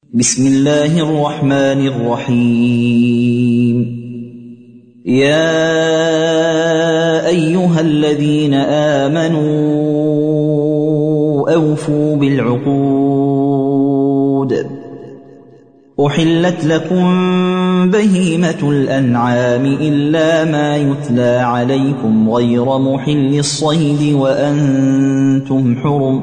بسم الله الرحمن الرحيم. يا أيها الذين آمنوا أوفوا بالعقود. أحلت لكم بهيمة الأنعام إلا ما يتلى عليكم غير محل الصيد وأنتم حرم،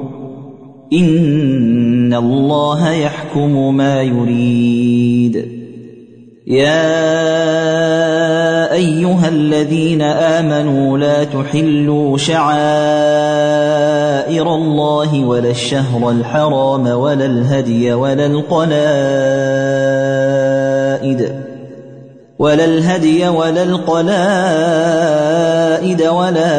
إن الله يحكم ما يريد. يا أيها الذين آمنوا لا تحلوا شعائر الله ولا الشهر الحرام ولا الهدي ولا القلائد ولا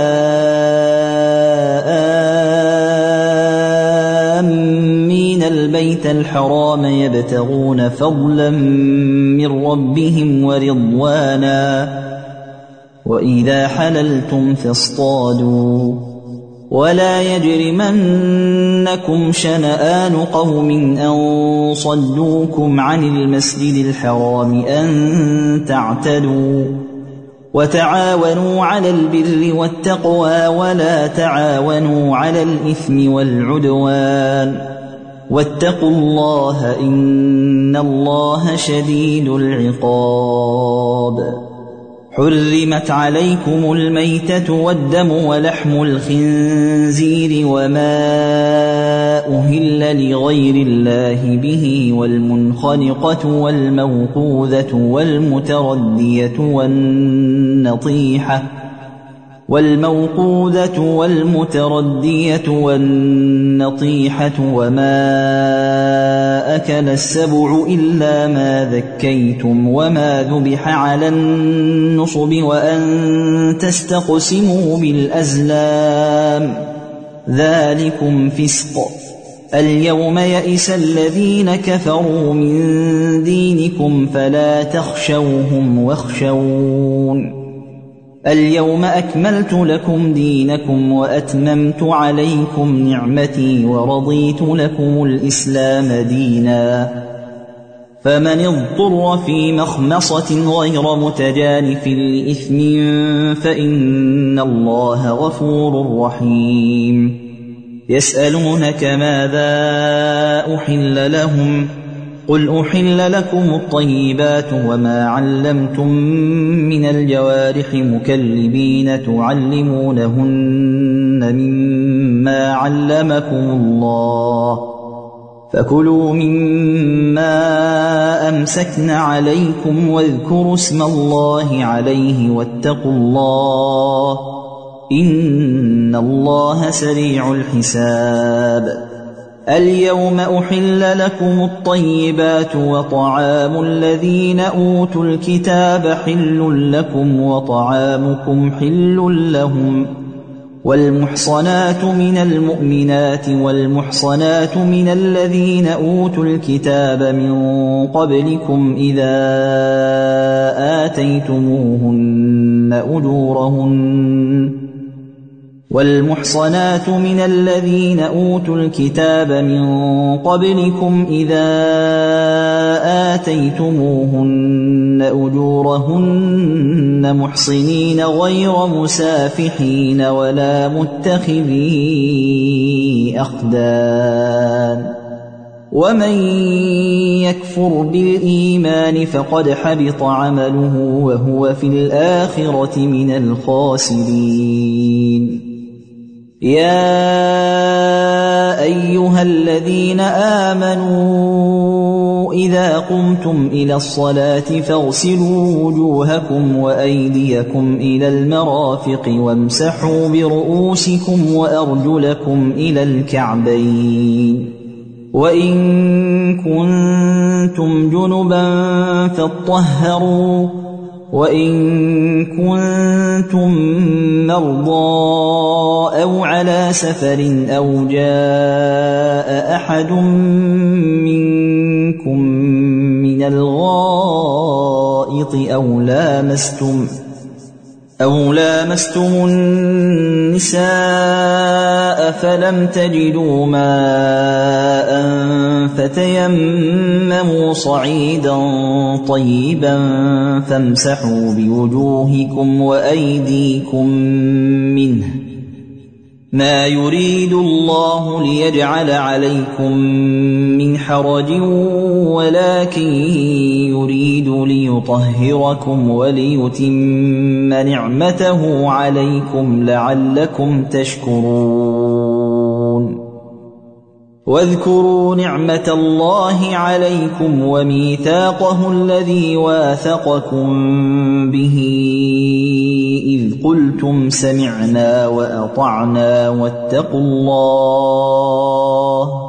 آمين البيت الحرام يبتغون فضلا من ربهم ورضوانا، وإذا حللتم فاصطادوا، ولا يجرمنكم شنآن قوم أن صدوكم عن المسجد الحرام أن تعتدوا، وتعاونوا على البر والتقوى ولا تعاونوا على الإثم والعدوان، واتقوا الله إن الله شديد العقاب. حرمت عليكم الميتة والدم ولحم الخنزير وما أهل لغير الله به والمنخنقة والموقوذة والمتردية والنطيحة وما أكل السبع إلا ما ذكيتم وما ذبح على النصب وأن تستقسموا بالأزلام، ذلكم فسق. اليوم يئس الذين كفروا من دينكم فلا تخشوهم واخشون. اليوم أكملت لكم دينكم وأتممت عليكم نعمتي ورضيت لكم الإسلام دينا، فمن اضطر في مخمصة غير متجانف لإثم فإن الله غفور رحيم. يسألونك ماذا أحل لهم، قل أحل لكم الطيبات وما علمتم من الجوارح مكلبين تعلمونهن مما علمكم الله، فكلوا مما أمسكن عليكم واذكروا اسم الله عليه واتقوا الله إن الله سريع الحساب. اليوم أحل لكم الطيبات وطعام الذين أوتوا الكتاب حل لكم وطعامكم حل لهم، والمحصنات من المؤمنات والمحصنات من الذين أوتوا الكتاب من قبلكم إذا آتيتموهن أجورهن، والمحصنات من الذين أوتوا الكتاب من قبلكم إذا آتيتموهن أجورهن محصنين غير مسافحين ولا متخذي أخدان، ومن يكفر بالإيمان فقد حبط عمله وهو في الآخرة من الخاسرين. يا أيها الذين آمنوا إذا قمتم إلى الصلاة فاغسلوا وجوهكم وأيديكم إلى المرافق وامسحوا برؤوسكم وأرجلكم إلى الكعبين، وإن كنتم جنبا فاطهروا، وإن كنتم مرضى أو على سفر أو جاء أحد منكم من الغائط أو لامستم النساء فلم تجدوا ماء فتيمموا صعيدا طيبا فامسحوا بوجوهكم وأيديكم منه، ما يريد الله ليجعل عليكم من حرج ولكن يريد ليطهركم وليتم نعمته عليكم لعلكم تشكرون. واذكروا نعمة الله عليكم وميثاقه الذي واثقكم به إذ قلتم سمعنا وأطعنا واتقوا الله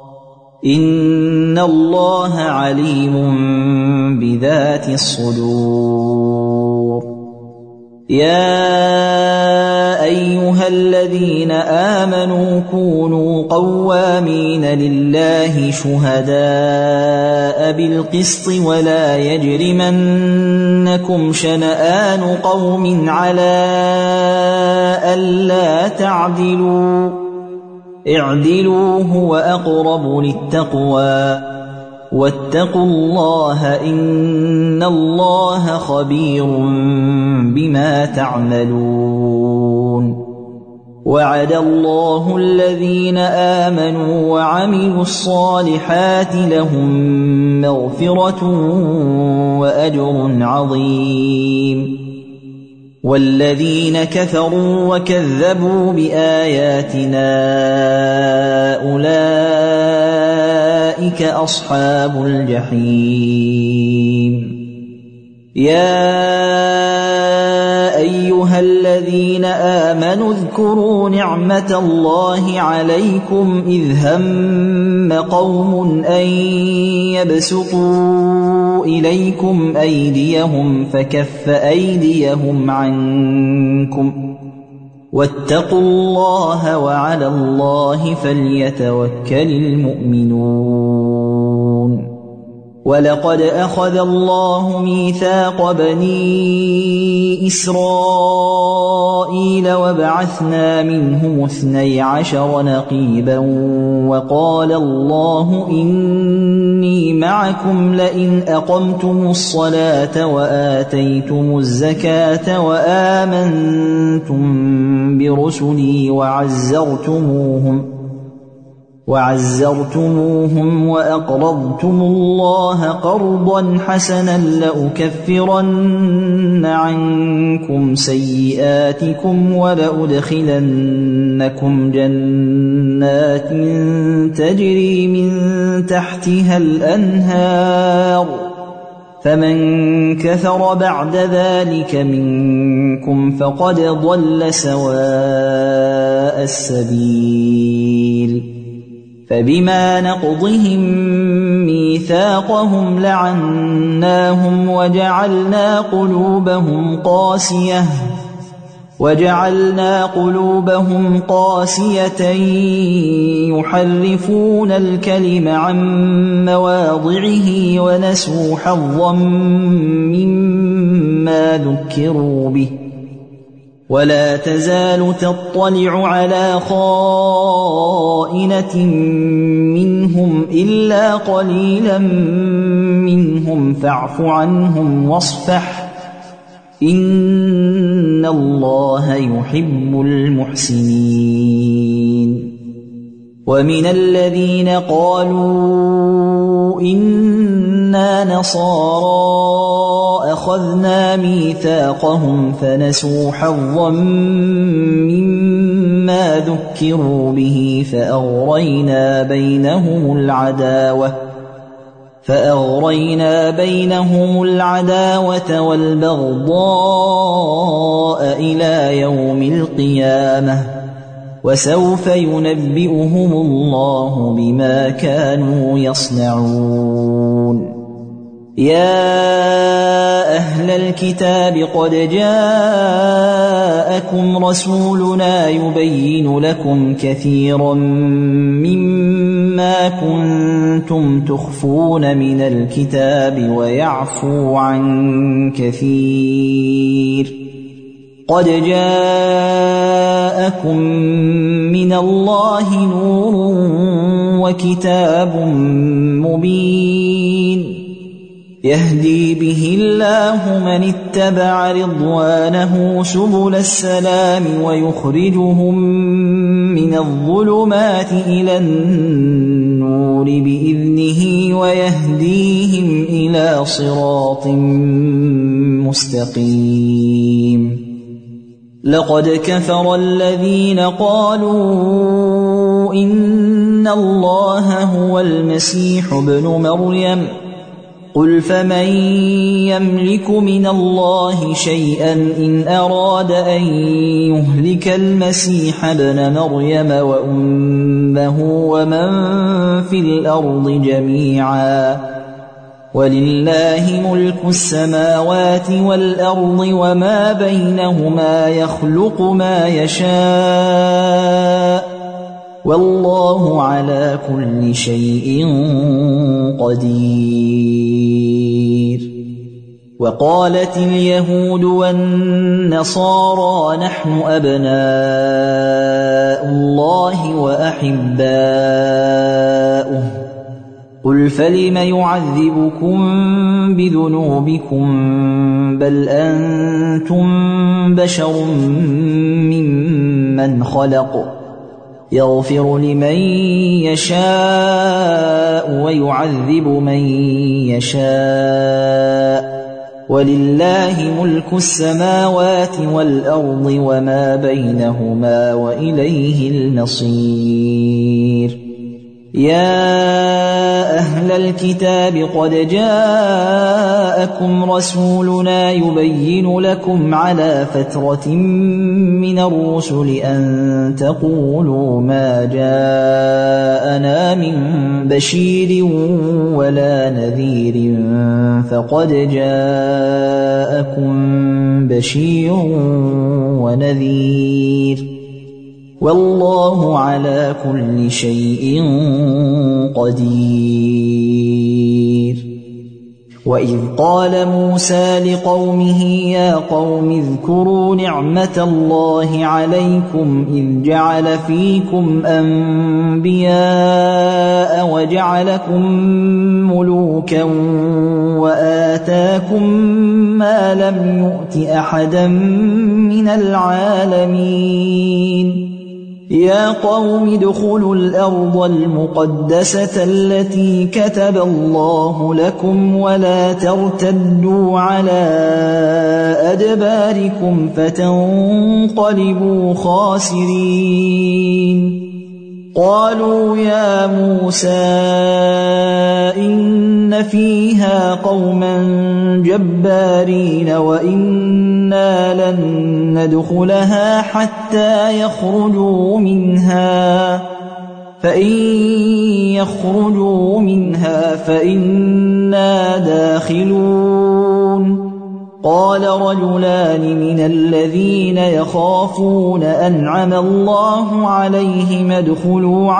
إن الله عليم بذات الصدور. يا أيها الذين آمنوا كونوا قوامين لله شهداء بالقسط ولا يجرمنكم شنآن قوم على ألا تعدلوا، اعدلوا هو أقرب للتقوى، واتقوا الله إن الله خبير بما تعملون. وعد الله الذين آمنوا وعملوا الصالحات لهم مغفرة وأجر عظيم. والذين كفروا وكذبوا بآياتنا أولئك أصحاب الجحيم. يا أيها الذين آمنوا اذكروا نعمة الله عليكم إذ هم قوم أن يبسطوا إليكم أيديهم فكف أيديهم عنكم، واتقوا الله وعلى الله فليتوكل المؤمنون. ولقد أخذ الله ميثاق بني إسرائيل وبعثنا منهم 12 نقيبا وقال الله إني معكم لئن أقمتم الصلاة وآتيتم الزكاة وآمنتم برسلي وعزرتموهم وأقرضتم الله قرضا حسنا لأكفرن عنكم سيئاتكم ولأدخلنكم جنات تجري من تحتها الأنهار، فمن كفر بعد ذلك منكم فقد ضل سواء السبيل. فبما نقضهم ميثاقهم لعناهم وجعلنا قلوبهم قاسية يحرفون الكلم عن مواضعه ونسوا حظا مما ذكروا به. ولا تزال تطلع على خائنة منهم إلا قليلا منهم فاعف عنهم واصفح إن الله يحب المحسنين. ومن الذين قالوا إنا نصارى أخذنا ميثاقهم فنسوا حظا مما ذكروا به فأغرينا بينهم العداوة والبغضاء إلى يوم القيامة وسوف ينبئهم الله بما كانوا يصنعون. يا أهل الكتاب قد جاءكم رسولنا يبين لكم كثيرا مما كنتم تخفون من الكتاب ويعفو عن كثير، قد جاءكم من الله نور وكتاب مبين يهدي به الله من اتبع رضوانه سبل السلام ويخرجهم من الظلمات إلى النور بإذنه ويهديهم إلى صراط مستقيم لقد كفر الذين قالوا إن الله هو المسيح ابن مريم قل فمن يملك من الله شيئا إن أراد أن يهلك المسيح ابن مريم وأمه ومن في الأرض جميعا ولله ملك السماوات والأرض وما بينهما يخلق ما يشاء والله على كل شيء قدير وقالت اليهود والنصارى نحن أبناء الله وأحباؤه قل فلم يعذبكم بذنوبكم بل أنتم بشر ممن خلق يغفر لمن يشاء ويعذب من يشاء ولله ملك السماوات والأرض وما بينهما وإليه المصير يا أهل الكتاب قد جاءكم رسولنا يبين لكم على فترة من الرسل أن تقولوا ما جاءنا من بشير ولا نذير فقد جاءكم بشير ونذير والله على كل شيء قدير وإذ قال موسى لقومه يا قوم اذكروا نعمة الله عليكم إذ جعل فيكم أنبياء وجعلكم ملوكا وآتاكم ما لم يؤت أحدا من العالمين يا قوم ادخلوا الأرض المقدسة التي كتب الله لكم ولا ترتدوا على أدباركم فتنقلبوا خاسرين قالوا يا موسى إن فيها قوما جبارين وإنا لن ندخلها حتى يخرجوا منها فإن يخرجوا منها فإنا داخلون قال رجلان من الذين يخافون أنعم الله عليهم ادخلوا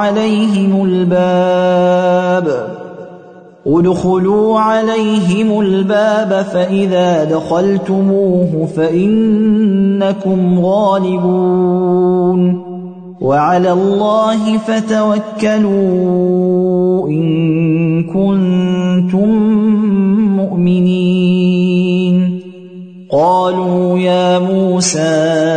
عليهم الباب فإذا دخلتموه فإنكم غالبون وعلى الله فتوكلوا إن كنتم مؤمنين قالوا يا موسى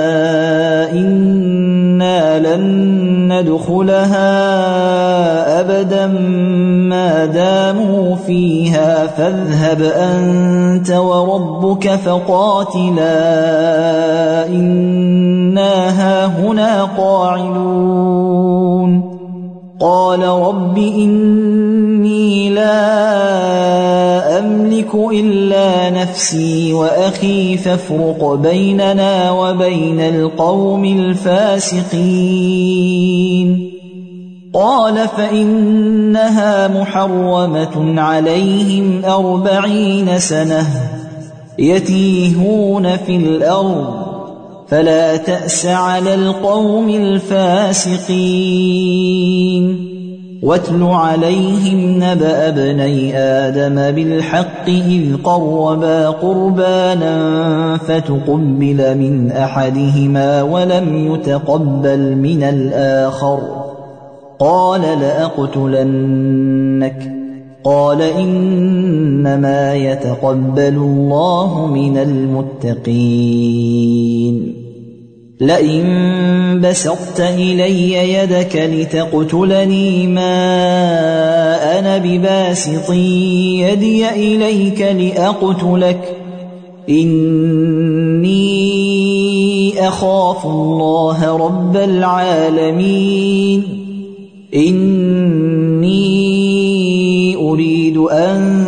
إنا لن ندخلها أبدا ما داموا فيها فاذهب أنت وربك فقاتلا إنا هاهنا قاعدون قال رب إني لا أملك إلا نفسي وأخي فافرق بيننا وبين القوم الفاسقين قال فإنها محرمة عليهم 40 سنة يتيهون في الأرض فلا تأس على القوم الفاسقين واتل عليهم نبأ ابني آدم بالحق إذ قربا قربانا فتقبل من أحدهما ولم يتقبل من الآخر قال لأقتلنك قال إنما يتقبل الله من المتقين لئن بسطت إلي يدك لتقتلني ما أنا بباسط يدي إليك لأقتلك إني أخاف الله رب العالمين إني أريد أن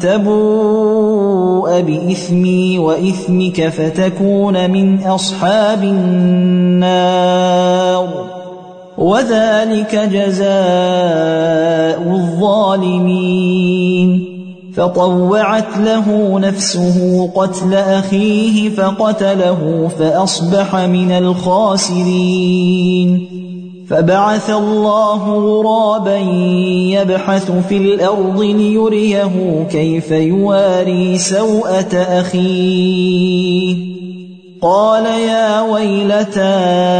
تبوء بإثمي وإثمك فتكون من أصحاب النار وذلك جزاء الظالمين فطوعت له نفسه قتل أخيه فقتله فأصبح من الخاسرين فبعث الله غرابا يبحث في الأرض ليريه كيف يواري سوءة أخيه قال يا ويلتى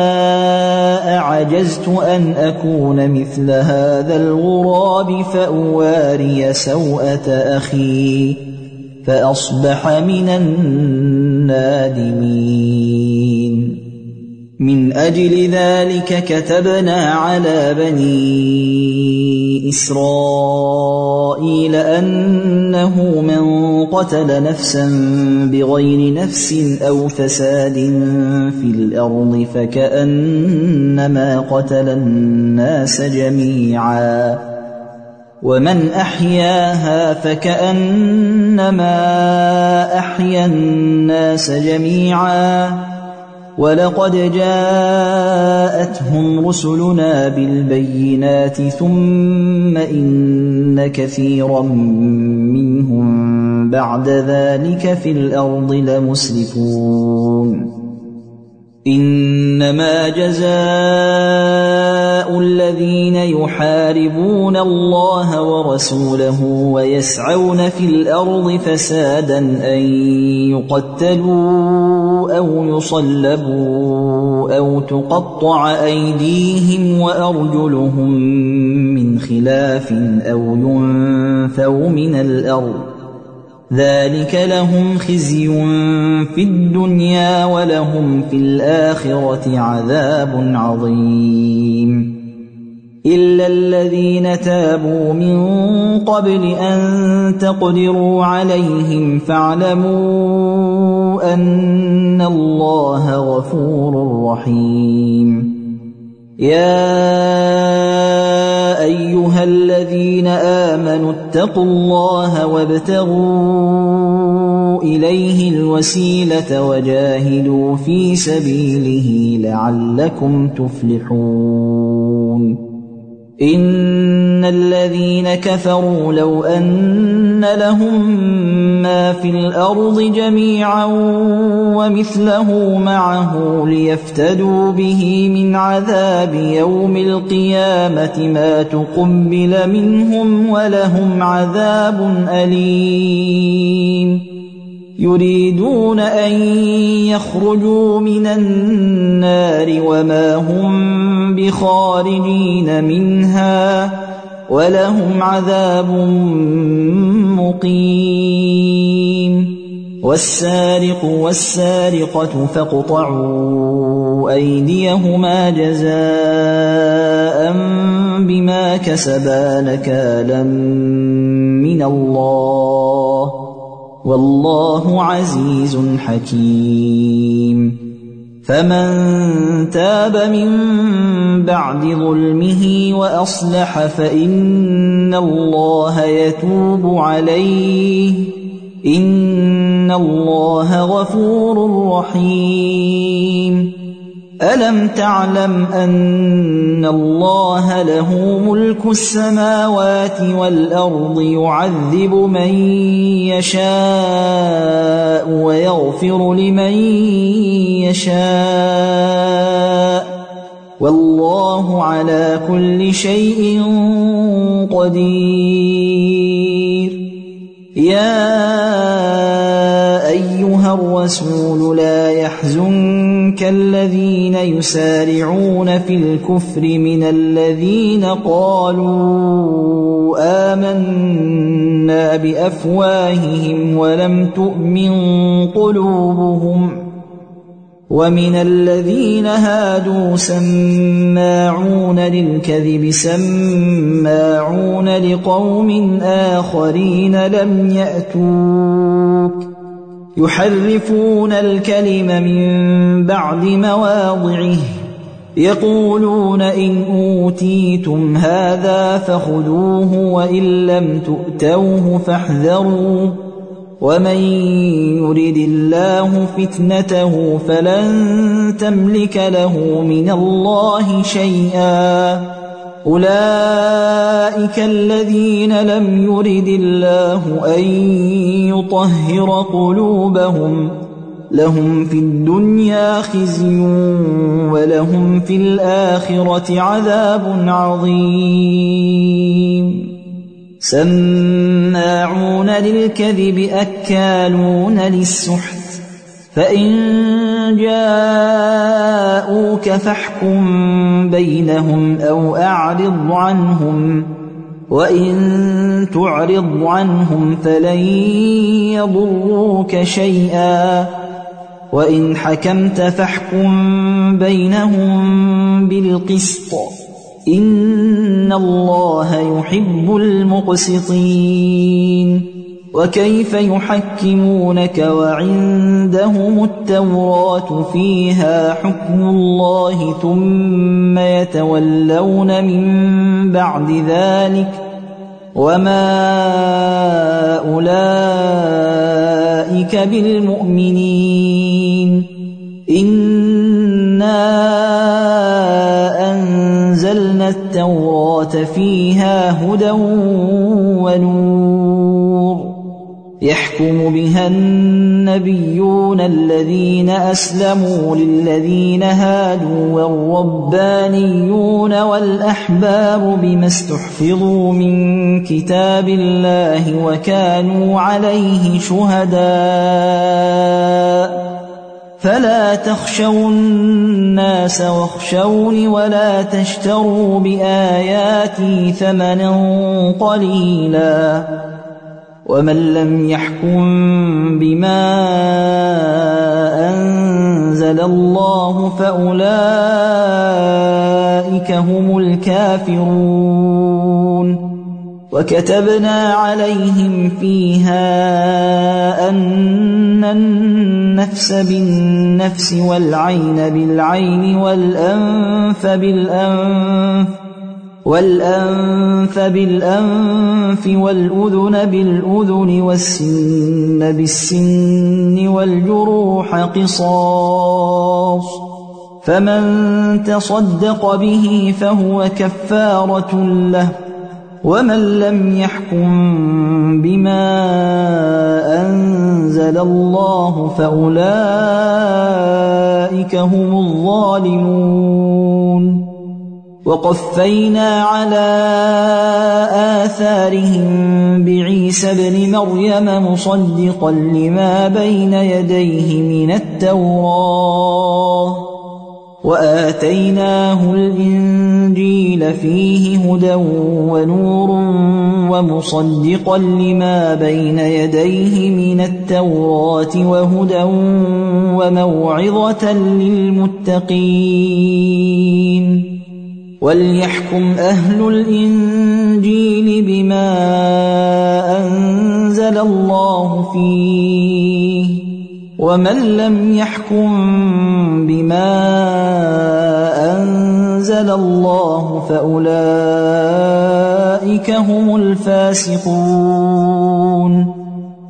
أعجزت أن أكون مثل هذا الغراب فأواري سوءة أخي فأصبح من النادمين من أجل ذلك كتبنا على بني إسرائيل أنه من قتل نفسا بغير نفس أو فساد في الأرض فكأنما قتل الناس جميعا ومن أحياها فكأنما أحيا الناس جميعا ولقد جاءتهم رسلنا بالبينات ثم إن كثيرا منهم بعد ذلك في الأرض لمسرفون إنما جزاء الذين يحاربون الله ورسوله ويسعون في الأرض فسادا أن يقتلوا أو يصلبوا أو تقطع أيديهم وأرجلهم من خلاف أو ينفوا من الأرض ذلك لهم خزي في الدنيا ولهم في الآخرة عذاب عظيم إلا الذين تابوا من قبل أن تقدروا عليهم فاعلموا أن الله غفور رحيم يا أيها الذين آمنوا اتقوا الله وابتغوا إليه الوسيلة وجاهدوا في سبيله لعلكم تفلحون إن الذين كفروا لو أن لهم ما في الأرض جميعا ومثله معه ليفتدوا به من عذاب يوم القيامة ما تقبل منهم ولهم عذاب أليم يريدون أن يخرجوا من النار وما هم بخارجين منها ولهم عذاب مقيم والسارق والسارقة فاقطعوا أيديهما جزاء بما كسبا نكالا من الله والله عزيز حكيم فمن تاب من بعد ظلمه وأصلح فإن الله يتوب عليه إن الله غفور رحيم ألم تعلم أن الله له ملك السماوات والأرض يعذب من يشاء ويغفر لمن يشاء والله على كل شيء قدير. يا أيها الرسول لا يحزنك الذين يسارعون في الكفر من الذين قالوا آمنا بأفواههم ولم تؤمن قلوبهم، ومن الذين هادوا سماعون للكذب سماعون لقوم آخرين لم يأتوك يحرفون الكلم من بعد مواضعه يقولون إن أوتيتم هذا فخذوه وإن لم تؤتوه فاحذروا ومن يرد الله فتنته فلن تملك له من الله شيئا. أولئك الذين لم يرد الله أن يطهر قلوبهم لهم في الدنيا خزي ولهم في الآخرة عذاب عظيم. سماعون للكذب أكالون للسحت، فإن جاءوك فاحكم بينهم أو أعرض عنهم، وإن تعرض عنهم فلن يضروك شيئا، وإن حكمت فاحكم بينهم بالقسط إن الله يحب المقسطين. وكيف يحكمونك وعندهم التوراة فيها حكم الله ثم يتولون من بعد ذلك وما أولئك بالمؤمنين. إنا أنزلنا التوراة فيها هدى ونور يحكم بها النبيون الذين أسلموا للذين هادوا والربانيون والأحبار بما استحفظوا من كتاب الله وكانوا عليه شهداء. فلا تخشوا الناس واخشوني ولا تشتروا بآياتي ثمنا قليلا ومن لم يحكم بما أنزل الله فأولئك هم الكافرون. وكتبنا عليهم فيها أن النفس بالنفس والعين بالعين والأنف بالأنف والأذن بالأذن والسن بالسن والجروح قصاص، فمن تصدق به فهو كفارة له، ومن لم يحكم بما أنزل الله فأولئك هم الظالمون. وقفينا على آثارهم بعيسى ابن مريم مصدقا لما بين يديه من التوراة وآتيناه الإنجيل فيه هدى ونور ومصدقا لما بين يديه من التوراة وهدى وموعظة للمتقين. وليحكم أهل الإنجيل بما أنزل الله فيه، ومن لم يحكم بما أنزل الله فأولئك هم الفاسقون.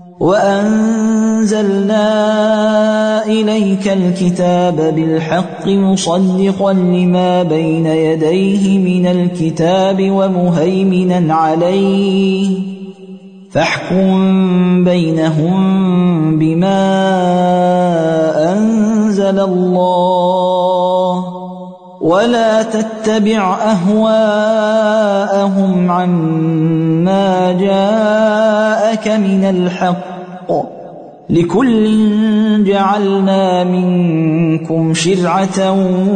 وأنزلنا إليك الكتاب بالحق مصدقا لما بين يديه من الكتاب ومهيمنا عليه، فاحكم بينهم بما أنزل الله، ولا ولا تتبع أهواءهم عما جاءك من الحق، لكل جعلنا منكم شرعة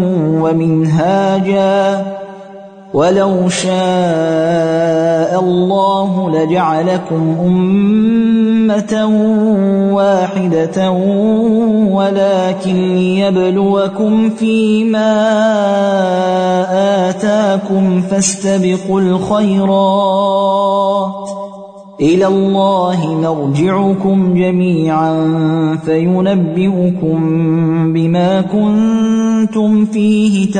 ومنهاجا، ولو شاء الله لجعلكم أمة واحدة ولكن ليبلوكم فيما آتاكم، فاستبقوا الخيرات، إلى الله مرجعكم جميعا فينبئكم بما كنتم فيه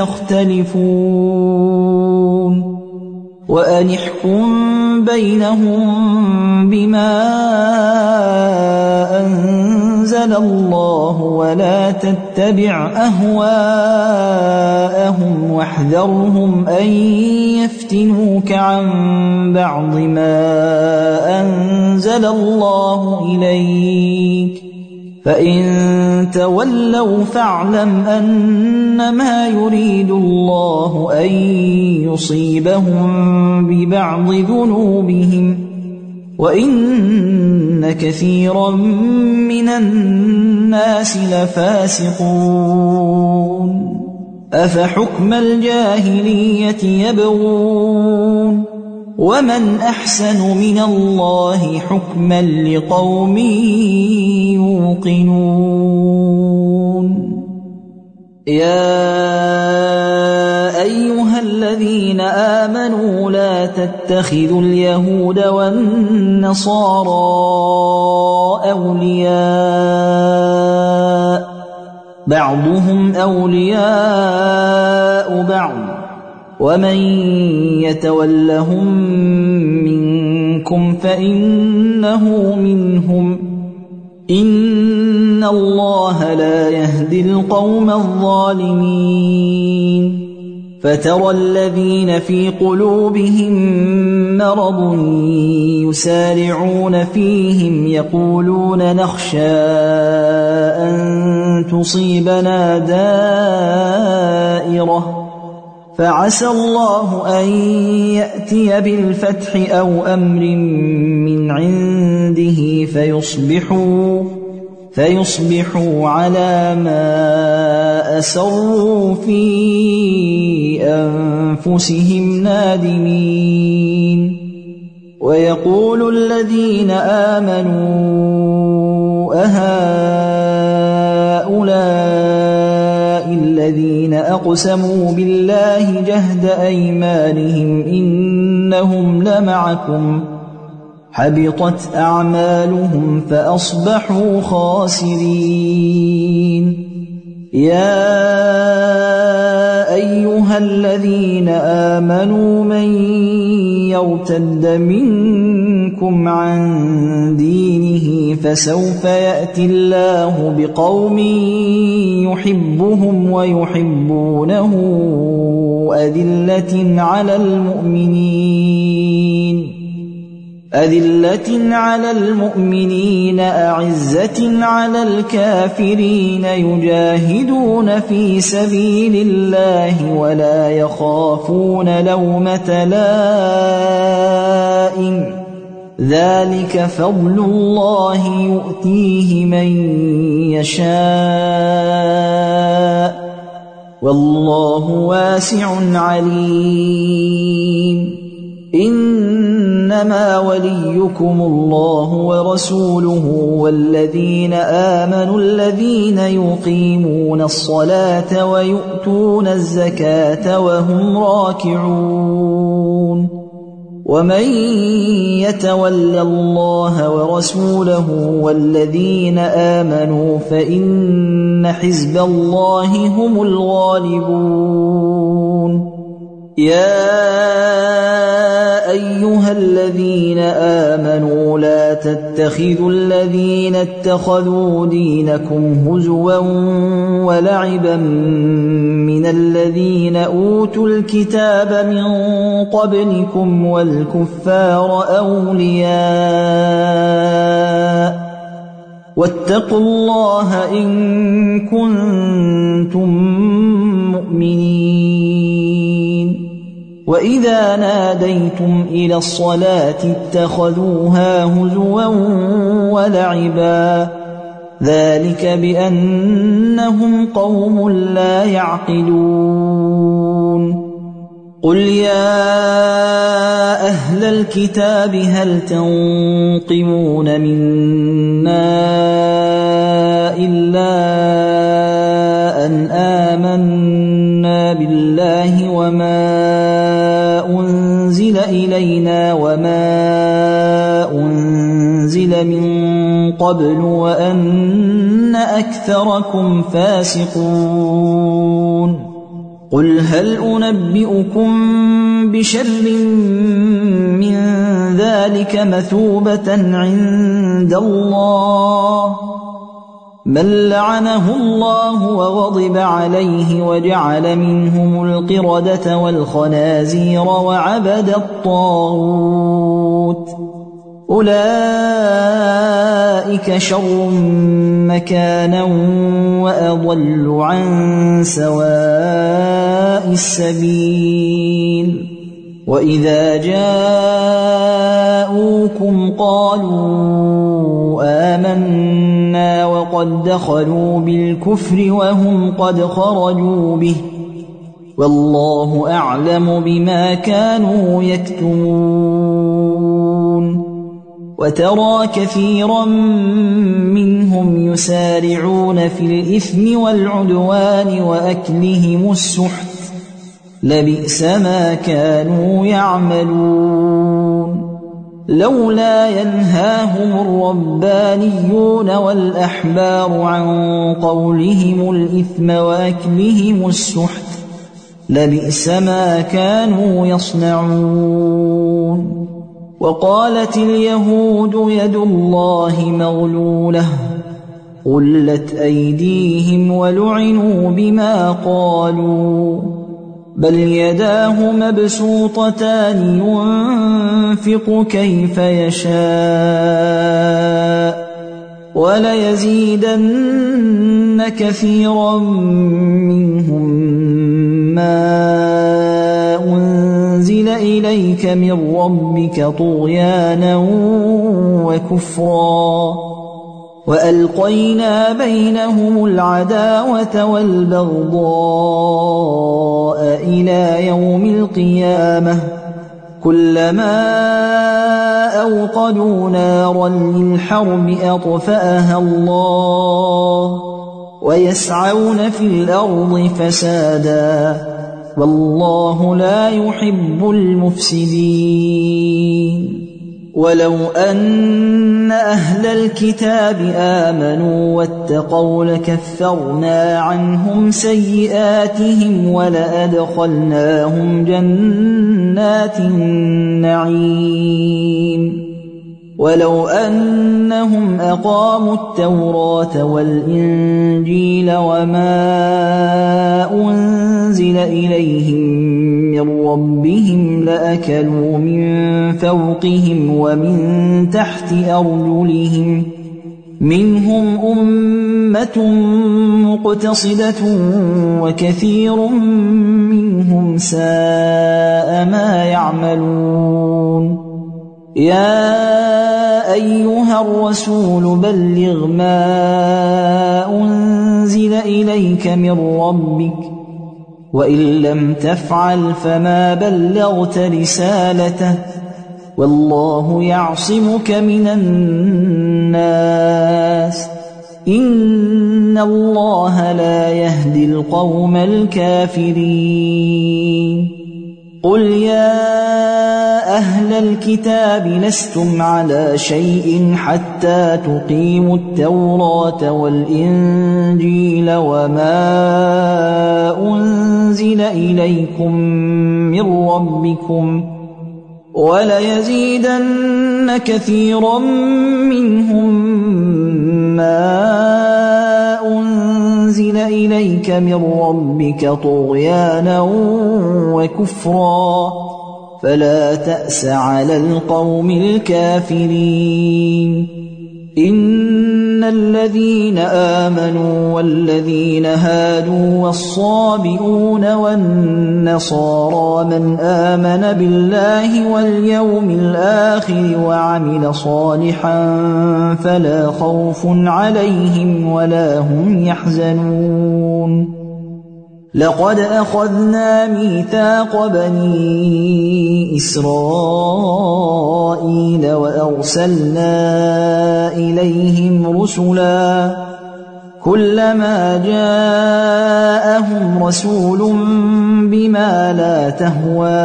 تختلفون. وأن احكم بينهم بما أنزل الله ولا تتبع أهواءهم، واحذرهم أن يفتنوك عن بعض ما أنزل الله إليك، فإن تولوا فاعلم أنما يريد الله أن يصيبهم ببعض ذنوبهم، وإن كثيرا من الناس لفاسقون. أفحكم الجاهلية يبغون، ومن أحسن من الله حكما لقوم يوقنون. يا أيها الذين آمنوا لا تتخذوا اليهود والنصارى أولياء، بعضهم أولياء بعض، ومن يتولهم منكم فإنه منهم، إن الله لا يهدي القوم الظالمين. فترى الذين في قلوبهم مرض يسارعون فيهم يقولون نخشى أن تصيبنا دائرة، فعسى الله أن يأتي بالفتح أو أمر من عنده فيصبحوا على ما أسروا في أنفسهم نادمين. ويقول الذين آمنوا أهؤلاء الذين أقسموا بالله جهد أيمانهم إنهم لمعكم، حبطت أعمالهم فأصبحوا خاسرين. يا أيها الذين آمنوا من يرتد منكم عن دينه فسوف يأتي الله بقوم يحبهم ويحبونه أذلة على المؤمنين أعزة على الكافرين يجاهدون في سبيل الله ولا يخافون لومة لائم، ذلك فضل الله يؤتيه من يشاء والله واسع عليم. إنما وليكم الله ورسوله والذين آمنوا الذين يقيمون الصلاة ويؤتون الزكاة وهم راكعون. ومن يتول الله ورسوله والذين آمنوا فإن حزب الله هم الغالبون. يا أيها الذين آمنوا لا تتخذوا الذين اتخذوا دينكم هزوا ولعبا من الذين أوتوا الكتاب من قبلكم والكفار أولياء، واتقوا الله إن كنتم مؤمنين. وإذا ناديتم إلى الصلاة اتخذوها هزوا ولعبا ذلك بأنهم قوم لا يعقلون قل يا أهل الكتاب هل تنقمون منا إلا أن آمنا بالله وما أنزل إلينا وما أنزل من قبل وأن أكثركم فاسقون قل هل أنبئكم بشر من ذلك مثوبة عند الله من لعنه الله وغضب عليه وجعل منهم القردة والخنازير وعبد الطاغوت أولئك شر مكانا وأضل عن سواء السبيل وإذا جاءوكم قالوا آمنا وقد دخلوا بالكفر وهم قد خرجوا به والله أعلم بما كانوا يكتمون وترى كثيرا منهم يسارعون في الإثم والعدوان وأكلهم السحت لبئس ما كانوا يعملون لولا ينهاهم الربانيون والأحبار عن قولهم الإثم وأكلهم السحت لبئس ما كانوا يصنعون وقالت اليهود يد الله مغلولة غلت أيديهم ولعنوا بما قالوا بل يداه مبسوطتان ينفق كيف يشاء وليزيدن كثيرا منهم ما أنزل إليك من ربك طغيانا وكفرا وألقينا بينهم العداوة والبغضاء إلى يوم القيامة كلما أوقدوا نارا للحرب أطفأها الله ويسعون في الأرض فسادا والله لا يحب المفسدين ولو أن أهل الكتاب آمنوا واتقوا لكفرنا عنهم سيئاتهم ولأدخلناهم جنات النعيم ولو أنهم أقاموا التوراة والإنجيل وما أنزل إليهم من ربهم لأكلوا من فوقهم ومن تحت أرجلهم منهم أمة مقتصدة وكثير منهم ساء ما يعملون يا أيها الرسول بلغ ما أنزل إليك من ربك وإن لم تفعل فما بلغت رسالته والله يعصمك من الناس إن الله لا يهدي القوم الكافرين قل يا أهل الكتاب لستم على شيء حتى تقيموا التوراة والإنجيل وما أنزل إليكم من ربكم وليزيدن كثيرا منهم ما أنزل إليك من ربك طغيانا وكفرا فلا تأس على القوم الكافرين الذين آمنوا والذين هادوا والصابئون والنصارى من آمن بالله واليوم الآخر وعمل صالحا فلا خوف عليهم ولا هم يحزنون. لقد أخذنا ميثاق بني إسرائيل وأرسلنا إليهم رسلا كلما جاءهم رسول بما لا تهوى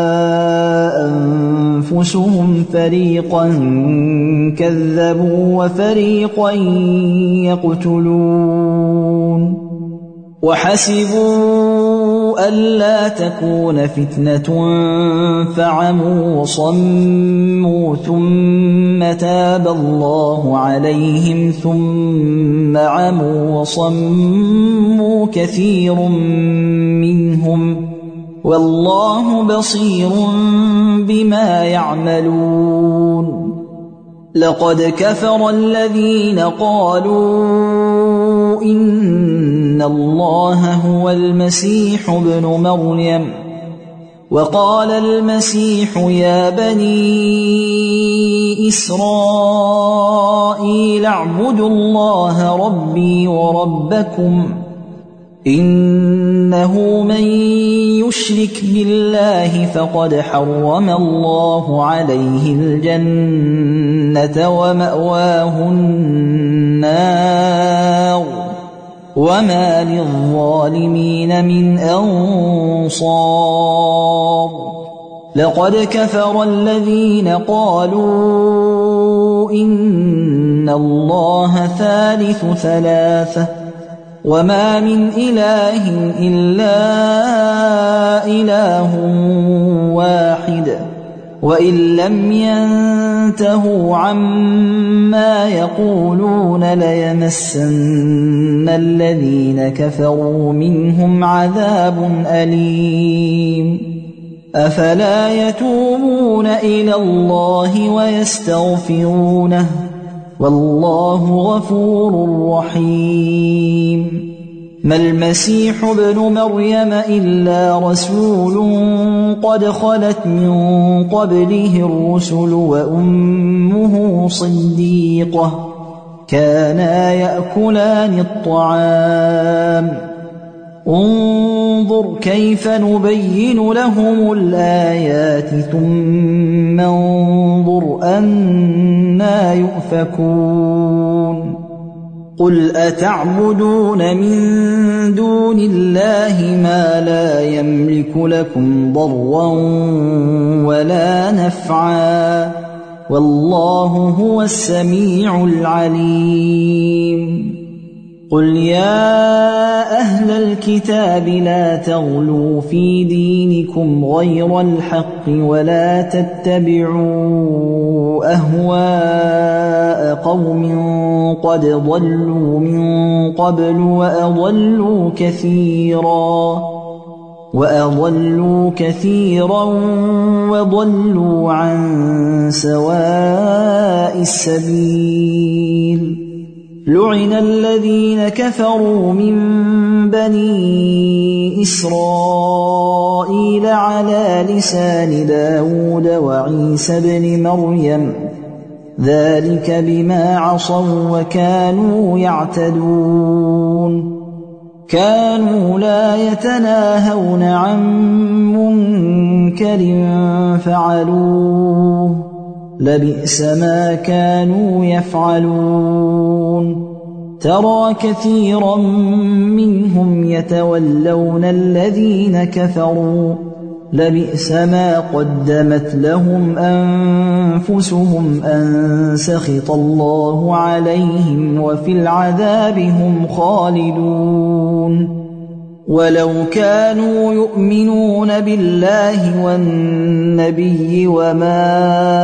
أنفسهم فريقا كذبوا وفريقا يقتلون. وحسبوا ألا تكون فتنة فعموا وصموا ثم تاب الله عليهم ثم عموا وصموا كثير منهم والله بصير بما يعملون. لقد كفر الذين قالوا إن الله هو المسيح ابن مريم وقال المسيح يا بني إسرائيل اعبدوا الله ربي وربكم إنه من يشرك بالله فقد حرم الله عليه الجنة ومأواه النار وما للظالمين من أنصار. لقد كفر الذين قالوا إن الله ثالث ثلاثة وما من إله إلا إله واحد وإن لم ينتهوا عما يقولون ليمسن الذين كفروا منهم عذاب أليم. أفلا يتوبون إلى الله ويستغفرونه والله غفور رحيم. ما المسيح ابن مريم إلا رسول قد خلت من قبله الرسل وأمه صديقة كانا يأكلان الطعام انظر كيف نبين لهم الآيات ثم انظر أنى يؤفكون. قل أتعبدون من دون الله ما لا يملك لكم ضرا ولا نفعا والله هو السميع العليم. قل يا أهل الكتاب لا تغلوا في دينكم غير الحق ولا تتبعوا أهواء قوم قد ضلوا من قبل وأضلوا كثيرا وضلوا عن سواء السبيل. لعن الذين كفروا من بني إسرائيل على لسان داود وعيسى بن مريم ذلك بما عصوا وكانوا يعتدون. كانوا لا يتناهون عن منكر فعلوه لبئس ما كانوا يفعلون. ترى كثيرا منهم يتولون الذين كفروا لبئس ما قدمت لهم أنفسهم أن سخط الله عليهم وفي العذاب هم خالدون. ولو كانوا يؤمنون بالله والنبي وما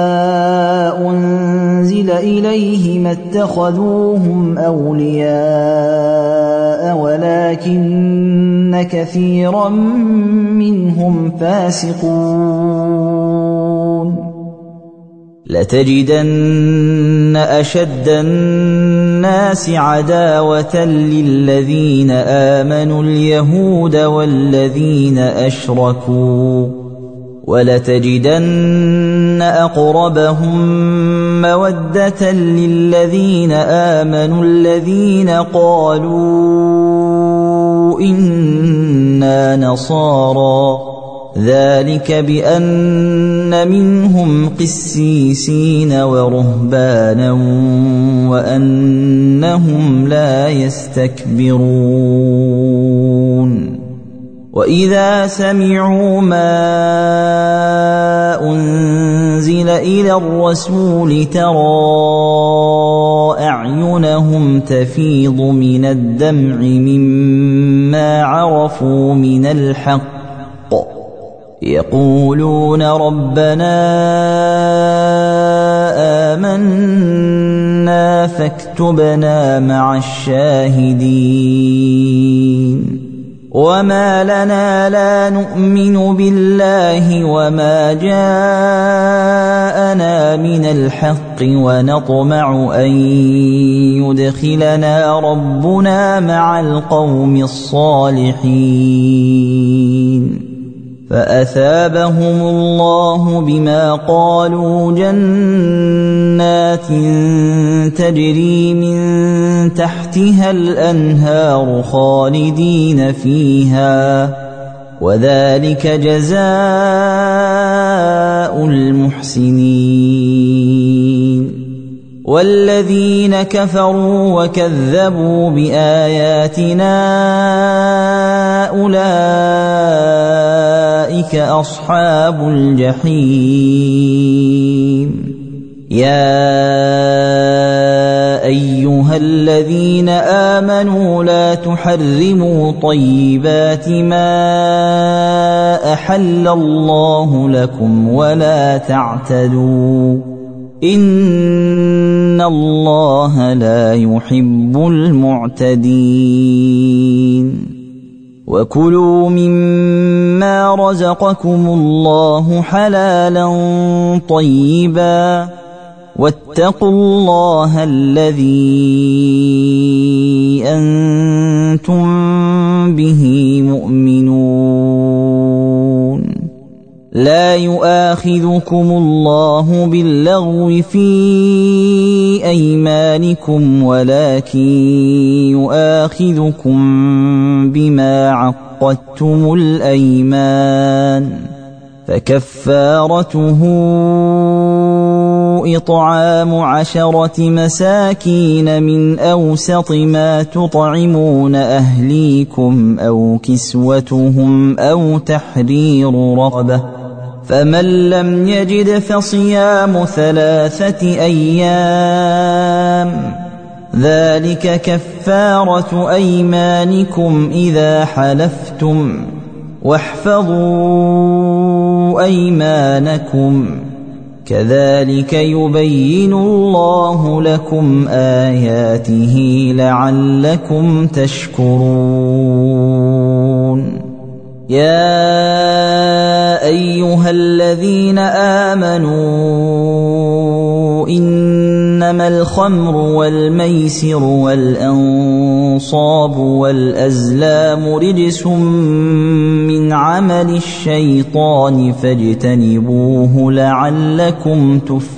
أنزل إليه ما اتخذوهم أولياء ولكن كثيرا منهم فاسقون. لتجدن أشد الناس عداوة للذين آمنوا اليهود والذين أشركوا ولتجدن أقربهم مودة للذين آمنوا الذين قالوا إنا نصارى ذلك بأن منهم قسيسين ورهبانا وأنهم لا يستكبرون وإذا سمعوا ما أنزل إلى الرسول ترى أعينهم تفيض من الدمع مما عرفوا من الحق يقولون ربنا آمنا فاكتبنا مع الشاهدين وما لنا لا نؤمن بالله وما جاءنا من الحق ونطمع أن يدخلنا ربنا مع القوم الصالحين فأثابهم الله بما قالوا جنات تجري من تحتها الأنهار خالدين فيها وذلك جزاء المحسنين والذين كفروا وكذبوا بآياتنا أولئك أصحاب الجحيم يا أيها الذين آمنوا لا تحرموا طيبات ما أحل الله لكم ولا تعتدوا إن الله لا يحب المعتدين وكلوا مما رزقكم الله حلالا طيبا واتقوا الله الذي أنتم به مؤمنون لا يؤاخذكم الله باللغو في أيمانكم ولكن يؤاخذكم بما عقدتم الأيمان فكفارته إطعام 10 مساكين من أوسط ما تطعمون أهليكم أو كسوتهم أو تحرير رقبة فمن لم يجد فصيام 3 أيام ذلك كفارة أيمانكم إذا حلفتم واحفظوا أيمانكم كذلك يبين الله لكم آياته لعلكم تشكرون يا أيها الذين آمنوا إنما الخمر والميسر والأنصاب والأزلام رجس من عمل الشيطان فاجتنبوه لعلكم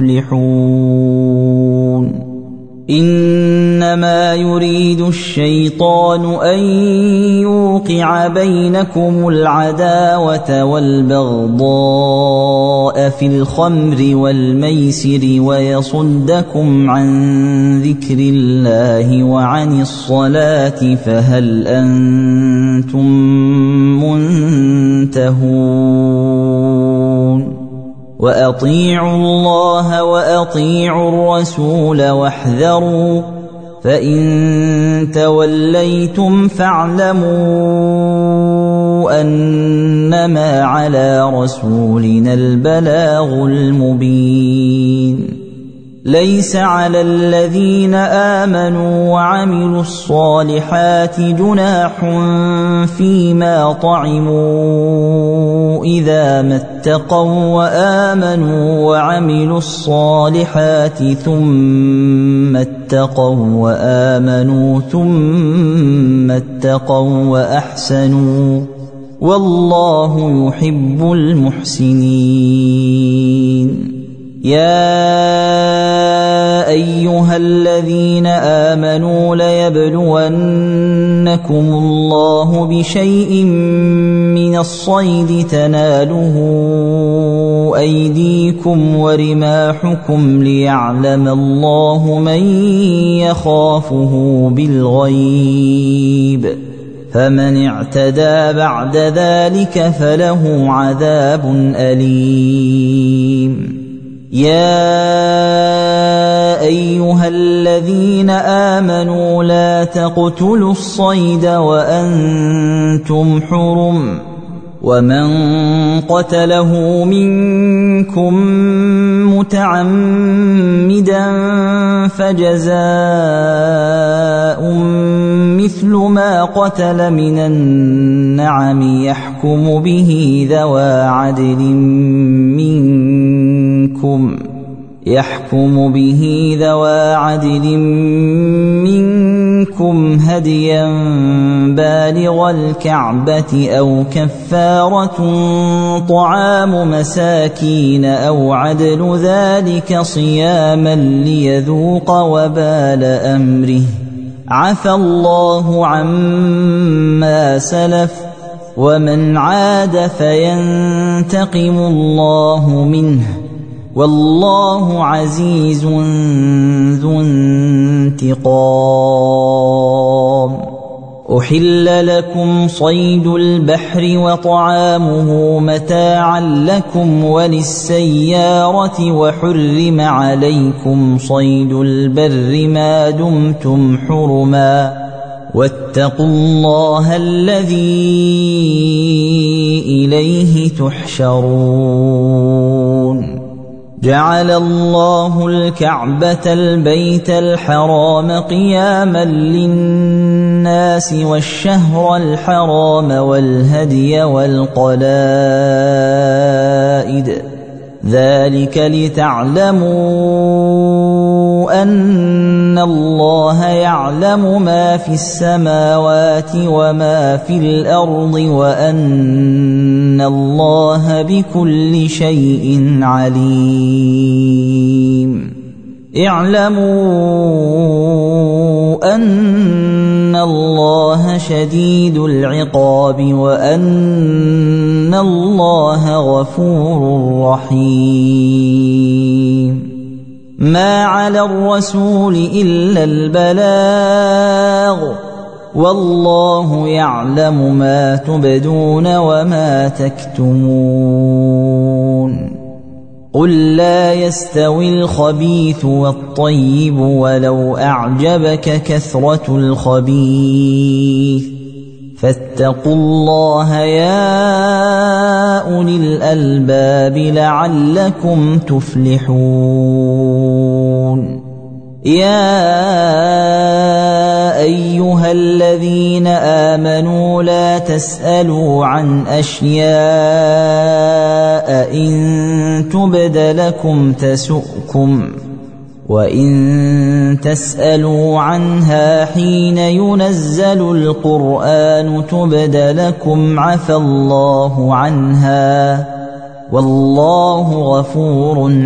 تفلحون إنما يريد الشيطان أن يوقع بينكم العداوة والبغضاء في الخمر والميسر ويصدكم عن ذكر الله وعن الصلاة فهل أنتم منتهون وأطيعوا الله وأطيعوا الرسول واحذروا فإن توليتم فاعلموا أنما على رسولنا البلاغ المبين ليس على الذين آمنوا وعملوا الصالحات جناح فيما طعموا إذا ما اتقوا وآمنوا وعملوا الصالحات ثم اتقوا وآمنوا ثم اتقوا وأحسنوا والله يحب المحسنين. يا أيها الذين آمنوا ليبلونكم الله بشيء من الصيد تناله أيديكم ورماحكم ليعلم الله من يخافه بالغيب، فمن اعتدى بعد ذلك فله عذاب أليم. يا أيها الذين آمنوا لا تقتلوا الصيد وأنتم حرم، ومن قتله منكم متعمدا فجزاء مثل ما قتل من النعم يحكم به ذوى عدل منكم هديا بالغ الكعبة أو كفارة طعام مساكين أو عدل ذلك صياما ليذوق وبال أمره، عفى الله عما سلف ومن عاد فينتقم الله منه والله عزيز ذو انتقام. أحل لكم صيد البحر وطعامه متاعا لكم وللسيارة، وحرم عليكم صيد البر ما دمتم حرما، واتقوا الله الذي إليه تحشرون. جعل الله الكعبة البيت الحرام قياما للناس والشهر الحرام والهدي والقلائد، ذلك لتعلموا أن الله يعلم ما في السماوات وما في الأرض وأن الله بكل شيء عليم. اعلموا أن الله شديد العقاب وأن الله غفور رحيم. ما على الرسول إلا البلاغ، والله يعلم ما تبدون وما تكتمون. قل لا يستوي الخبيث والطيب ولو أعجبك كثرة الخبيث، فاتقوا الله يا أولي الألباب لعلكم تفلحون. يا أيها الذين آمنوا لا تسألوا عن أشياء إن تبد لكم تسؤكم، وإن تسألوا عنها حين ينزل القرآن تبد لكم عفى الله عنها والله غفور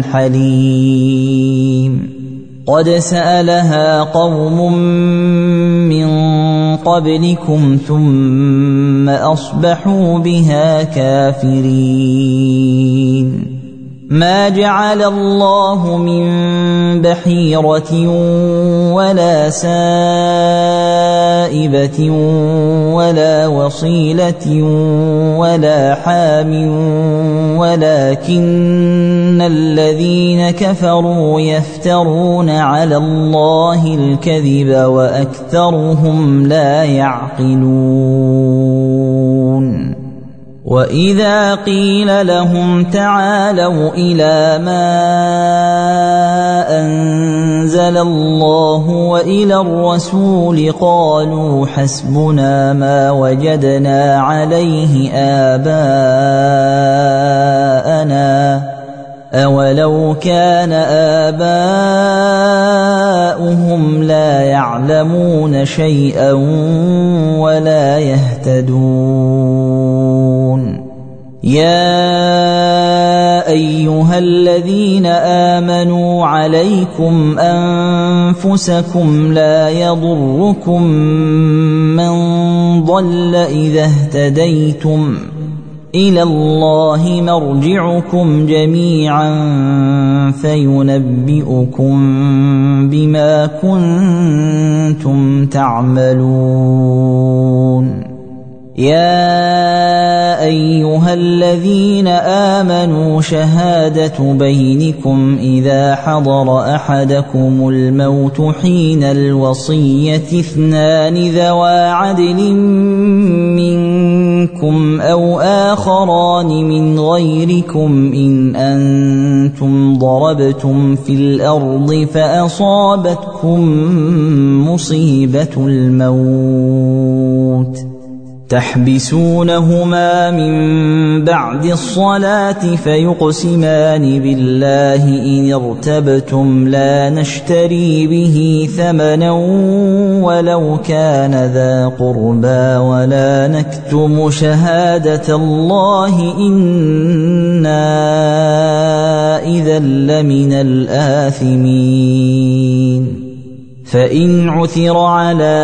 حليم. قد سألها قوم من قبلكم ثم أصبحوا بها كافرين. ما جعل الله من بحيرة ولا سائبة ولا وصيلة ولا حام ولكن الذين كفروا يفترون على الله الكذب وأكثرهم لا يعقلون. وَإِذَا قِيلَ لَهُمْ تَعَالَوْا إِلَىٰ مَا أَنزَلَ اللَّهُ وَإِلَى الرَّسُولِ قَالُوا حَسْبُنَا مَا وَجَدْنَا عَلَيْهِ آبَاءَنَا ۚ أَوَلَوْ كَانَ آبَاؤُهُمْ لَا يَعْلَمُونَ شَيْئًا وَلَا يَهْتَدُونَ يَا أَيُّهَا الَّذِينَ آمَنُوا عَلَيْكُمْ أَنفُسَكُمْ لَا يَضُرُّكُم مَّن ضَلَّ إِذَا اهْتَدَيْتُمْ ۚ إِلَى اللَّهِ مَرْجِعُكُمْ جَمِيعًا فَيُنَبِّئُكُم بِمَا كُنتُمْ تَعْمَلُونَ يَا أَيُّهَا الَّذِينَ آمَنُوا شَهَادَةُ بَيْنِكُمْ إِذَا حَضَرَ أَحَدَكُمُ الْمَوْتُ حِينَ الْوَصِيَّةِ اثْنَانِ ذَوَا عَدْلٍ مِّنكُمْ أَوْ آخَرَانِ مِنْ غَيْرِكُمْ إِنْ أَنتُمْ ضَرَبْتُمْ فِي الْأَرْضِ فَأَصَابَتْكُم مُّصِيبَةُ الْمَوْتِ تحبسونهما من بعد الصلاة فيقسمان بالله إن ارتبتم لا نشتري به ثمنا ولو كان ذا قربى ولا نكتم شهادة الله إنا إذا لمن الآثمين فإن عثر على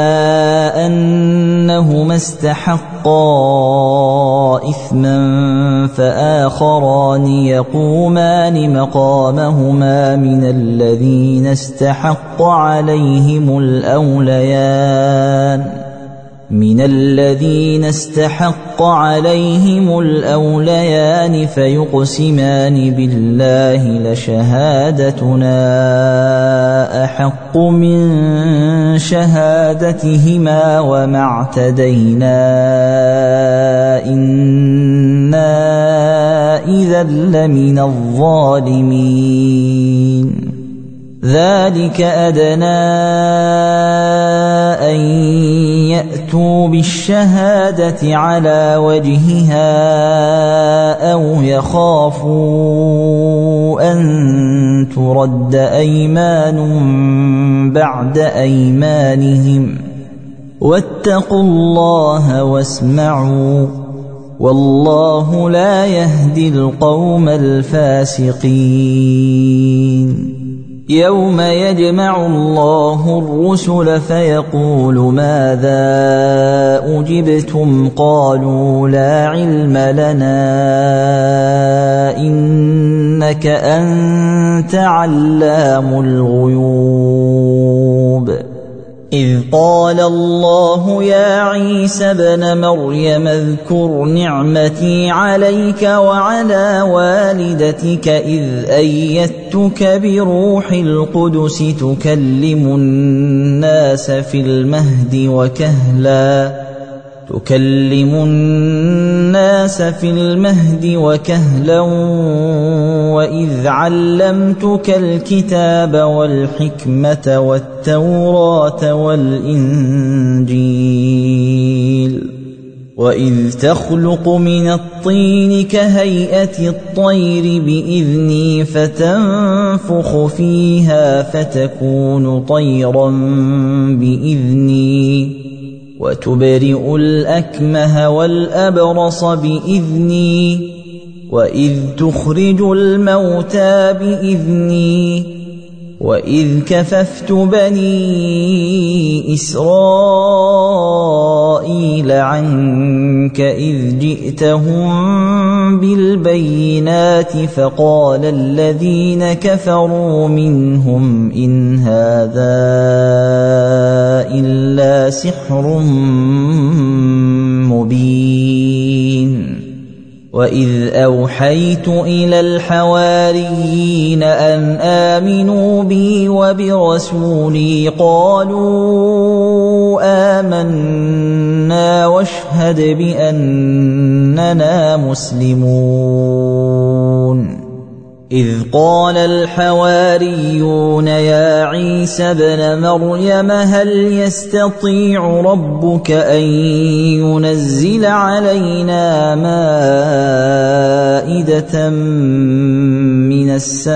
أنهما استحقا إثما فآخران يقومان مقامهما من الذين استحق عليهم الأوليان فيقسمان بالله لشهادتنا أحق من شهادتهما وما اعتدينا إنا إذا لمن الظالمين ذلك أدنى أن يأتوا بالشهادة على وجهها أو يخافوا أن ترد أيمان بعد أيمانهم واتقوا الله واسمعوا والله لا يهدي القوم الفاسقين يوم يجمع الله الرسل فيقول ماذا أجبتم قالوا لا علم لنا إنك أنت علام الغيوب إذ قال الله يا عيسى ابن مريم اذكر نعمتي عليك وعلى والدتك إذ أيدتك بروح القدس تكلم الناس في المهد وكهلا وإذ علمتك الكتاب والحكمة والتوراة والإنجيل وإذ تخلق من الطين كهيئة الطير بإذني فتنفخ فيها فتكون طيرا بإذني وتبرئ الأكمه والأبرص بإذني وإذ تخرج الموتى بإذني وإذ كففت بني إسرائيل عنك إذ جئتهم بالبينات فقال الذين كفروا منهم إن هذا إلا سحر مبين وَإِذْ أَوْحَيْتُ إِلَى الْحَوَارِيِّينَ أَنْ آمِنُوا بِي وَبِرَسُولِي قَالُوا آمَنَّا وَاشْهَدْ بِأَنَّنَا مُسْلِمُونَ إِذْ قَالَ الْحَوَارِيُّونَ يَا عِيسَى ابْنَ مَرْيَمَ هَلْ يَسْتَطِيعُ رَبُّكَ أَن يُنَزِّلَ عَلَيْنَا مَائِدَةً مِّنَ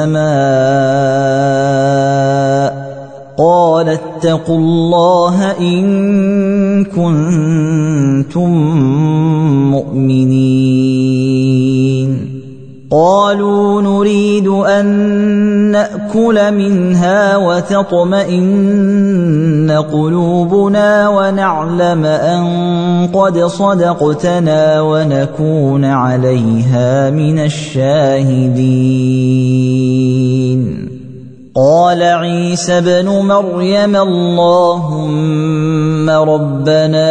السَّمَاءِ قَالَ اتَّقُوا اللَّهَ إِن كُنتُم مُّؤْمِنِينَ قالوا نريد أن نأكل منها وتطمئن قلوبنا ونعلم أن قد صدقتنا ونكون عليها من الشاهدين قال عيسى ابن مريم اللهم ربنا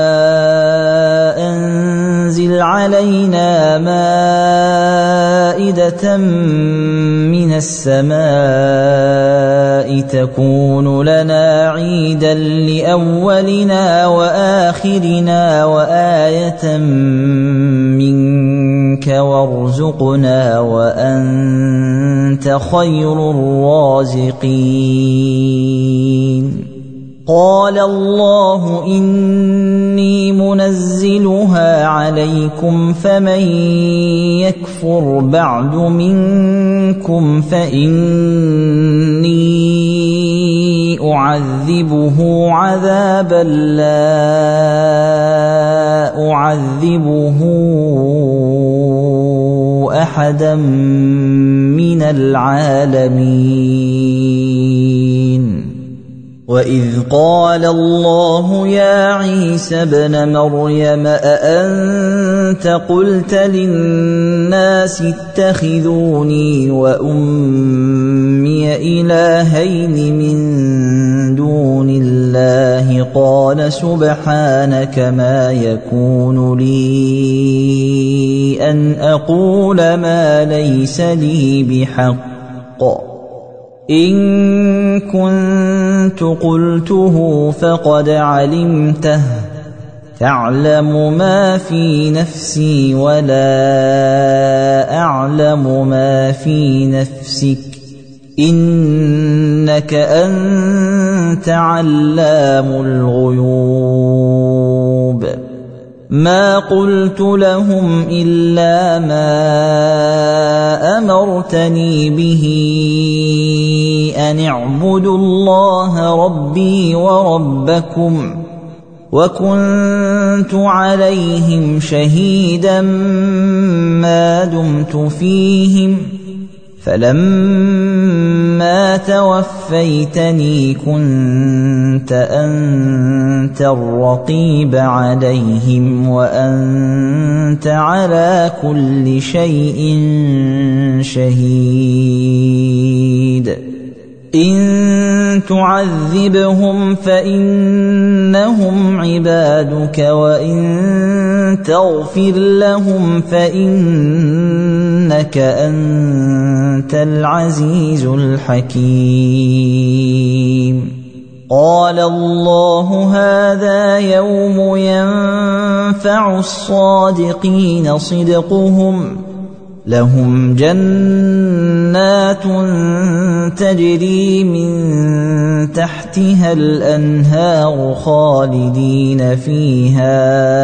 أنزل علينا مائدة من السماء تكون لنا عيدا لأولنا وآخرنا وآية منك وارزقنا وأنت خير الرازقين قال الله إني منزلها عليكم فمن يكفر بعد منكم فإني أعذبه عذابا لا أعذبه أحدا من العالمين وإذ قال الله يا عيسى ابن مريم أأنت قلت للناس اتخذوني وأمي إلهين من دون الله قال سبحانك ما يكون لي أن أقول ما ليس لي بحق إن كنت قلته فقد علمته تعلم ما في نفسي ولا أعلم ما في نفسك إنك أنت علام الغيوب ما قلت لهم إلا ما أمرتني به أن اعبدوا الله ربي وربكم وكنت عليهم شهيدا ما دمت فيهم فلما توفيتني كنت أنت الرقيب عليهم وأنت على كل شيء شهيد إن تعذبهم فإنهم عبادك وإن تغفر لهم فإنك أنت العزيز الحكيم قال الله هذا يوم ينفع الصادقين صدقهم لهم جنات تجري من تحتها الأنهار خالدين فيها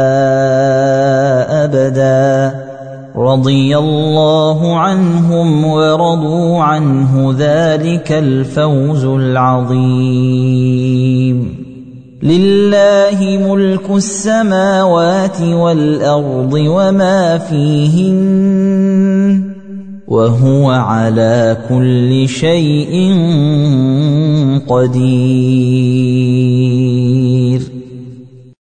أبدا رضي الله عنهم ورضوا عنه ذلك الفوز العظيم لله ملك السماوات والأرض وما فيهن وهو على كل شيء قدير